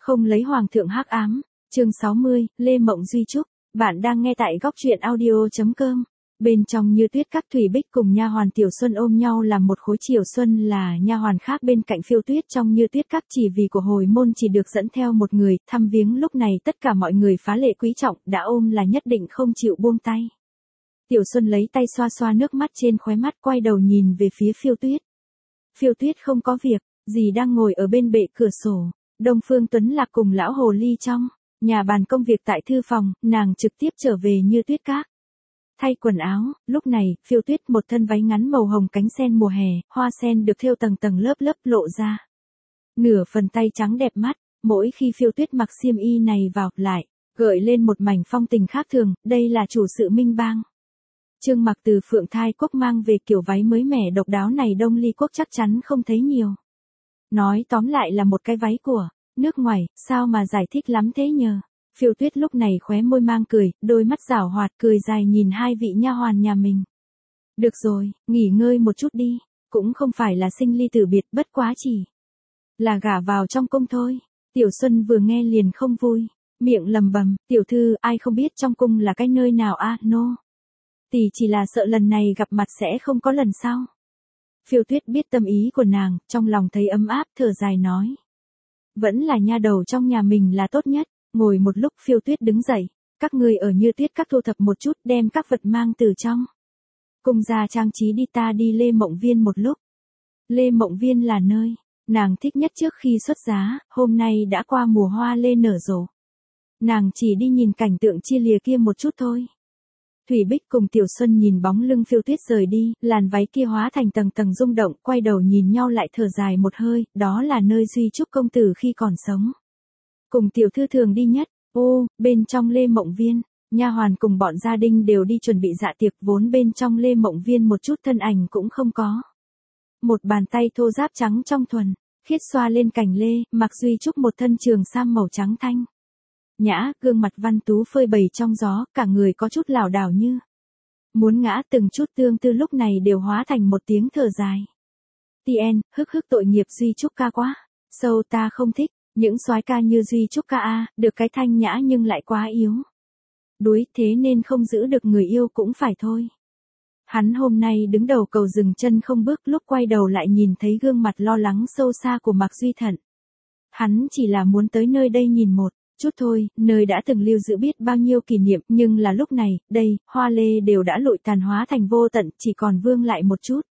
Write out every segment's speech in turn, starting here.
Không lấy hoàng thượng hắc ám, chương 60, Lê Mộng Duy Trúc, bạn đang nghe tại góc truyện audio.com. Bên trong Như Tuyết các Thủy Bích cùng nha hoàn Tiểu Xuân ôm nhau làm một khối. Tiểu Xuân là nha hoàn khác bên cạnh Phiêu Tuyết trong Như Tuyết các, chỉ vì của hồi môn chỉ được dẫn theo một người, thăm viếng lúc này tất cả mọi người phá lệ quý trọng, đã ôm là nhất định không chịu buông tay. Tiểu Xuân lấy tay xoa xoa nước mắt trên khóe mắt, quay đầu nhìn về phía Phiêu Tuyết. Phiêu Tuyết không có việc gì đang ngồi ở bên bệ cửa sổ. Đông Phương Tuấn Lạc cùng lão hồ ly trong nhà bàn công việc tại thư phòng, nàng trực tiếp trở về Như Tuyết các. Thay quần áo, lúc này, Phiêu Tuyết một thân váy ngắn màu hồng cánh sen mùa hè, hoa sen được thêu tầng tầng lớp lớp lộ ra. Nửa phần tay trắng đẹp mắt, mỗi khi Phiêu Tuyết mặc xiêm y này vào, lại gợi lên một mảnh phong tình khác thường, đây là chủ sự Minh Bang. Trương Mặc từ Phượng Thai Quốc mang về kiểu váy mới mẻ độc đáo này Đông Ly Quốc chắc chắn không thấy nhiều. Nói tóm lại là một cái váy của nước ngoài, sao mà giải thích lắm thế nhờ. Phiêu Tuyết lúc này khóe môi mang cười, đôi mắt giảo hoạt cười dài nhìn hai vị nha hoàn nhà mình. Được rồi, nghỉ ngơi một chút đi, cũng không phải là sinh ly tử biệt, bất quá chỉ là gả vào trong cung thôi. Tiểu Xuân vừa nghe liền không vui, miệng lầm bầm, tiểu thư, ai không biết trong cung là cái nơi nào a, tỷ chỉ là sợ lần này gặp mặt sẽ không có lần sau. Phiêu Tuyết biết tâm ý của nàng, trong lòng thấy ấm áp, thở dài nói. Vẫn là nha đầu trong nhà mình là tốt nhất. Ngồi một lúc Phiêu Tuyết đứng dậy, các người ở Như Tuyết các thu thập một chút, đem các vật mang từ trong cung ra trang trí đi, ta đi Lê Mộng Viên một lúc. Lê Mộng Viên là nơi nàng thích nhất trước khi xuất giá, hôm nay đã qua mùa hoa lê nở rộ. Nàng chỉ đi nhìn cảnh tượng chia lìa kia một chút thôi. Thủy Bích cùng Tiểu Xuân nhìn bóng lưng Phiêu Tuyết rời đi, làn váy kia hóa thành tầng tầng rung động, quay đầu nhìn nhau lại thở dài một hơi, đó là nơi Duy Trúc công tử khi còn sống. Cùng tiểu thư thường đi nhất. Bên trong Lê Mộng Viên, nha hoàn cùng bọn gia đình đều đi chuẩn bị dạ tiệc, vốn bên trong Lê Mộng Viên một chút thân ảnh cũng không có. Một bàn tay thô ráp trắng trong thuần, khiết xoa lên cành lê, mặc Duy Trúc một thân trường sam màu trắng thanh nhã, gương mặt văn tú phơi bày trong gió, cả người có chút lảo đảo như muốn ngã, từng chút tương tư lúc này đều hóa thành một tiếng thở dài. Tien, hức tội nghiệp Duy Trúc ca quá, sâu ta không thích. Những soái ca như Duy Trúc ca được cái thanh nhã nhưng lại quá yếu đuối, thế nên không giữ được người yêu cũng phải thôi. Hắn hôm nay đứng đầu cầu dừng chân không bước, lúc quay đầu lại nhìn thấy gương mặt lo lắng sâu xa của Mạc Duy Thận. Hắn chỉ là muốn tới nơi đây nhìn một chút thôi, nơi đã từng lưu giữ biết bao nhiêu kỷ niệm, nhưng là lúc này, đây, hoa lê đều đã lụi tàn hóa thành vô tận, chỉ còn vương lại một chút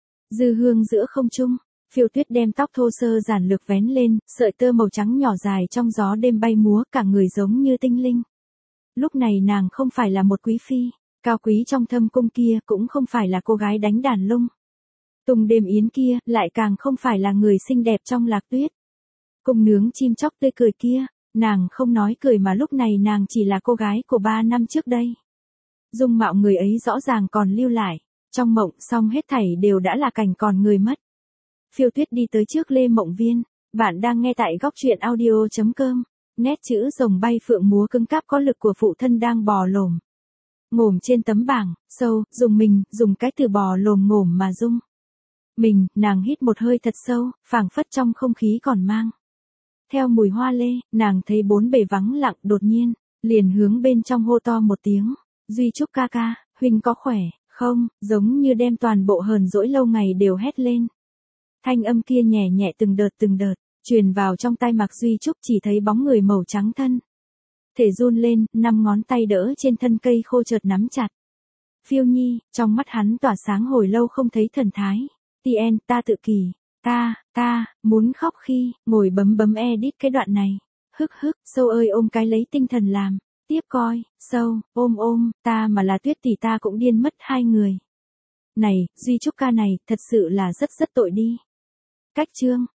dư hương giữa không trung. Phiêu Tuyết đem tóc thô sơ giản lược vén lên, sợi tơ màu trắng nhỏ dài trong gió đêm bay múa, cả người giống như tinh linh. Lúc này nàng không phải là một quý phi cao quý trong thâm cung kia, cũng không phải là cô gái đánh đàn lung tung đêm yến kia, lại càng không phải là người xinh đẹp trong Lạc Tuyết cung nướng chim chóc tươi cười kia. Nàng không nói cười mà lúc này nàng chỉ là cô gái của 3 năm trước đây. Dung mạo người ấy rõ ràng còn lưu lại trong mộng, song hết thảy đều đã là cảnh còn người mất. Phiêu Tuyết đi tới trước Lê Mộng Viên, bạn đang nghe tại góc truyện audio.com. Nét chữ rồng bay phượng múa cứng cáp có lực của phụ thân đang bò lồm ngổm trên tấm bảng, sâu, dùng cái từ bò lồm ngổm mà dung mình, nàng hít một hơi thật sâu, phảng phất trong không khí còn mang theo mùi hoa lê, nàng thấy bốn bề vắng lặng, đột nhiên liền hướng bên trong hô to một tiếng, Duy Trúc ca ca, huynh có khỏe không, giống như đem toàn bộ hờn dỗi lâu ngày đều hét lên. Thanh âm kia nhẹ nhẹ từng đợt, truyền vào trong tai Mạc Duy Trúc, chỉ thấy bóng người màu trắng thân thể run lên, 5 ngón tay đỡ trên thân cây khô chợt nắm chặt. Phiêu Nhi, trong mắt hắn tỏa sáng hồi lâu không thấy thần thái. Tien, ta tự kỷ, ta, muốn khóc khi, ngồi bấm edit cái đoạn này. Sâu ơi ôm cái lấy tinh thần làm, tiếp coi, sâu, ôm, ta mà là Tuyết tỷ ta cũng điên mất hai người. Này, Duy Trúc ca này, thật sự là rất tội đi. Cách chương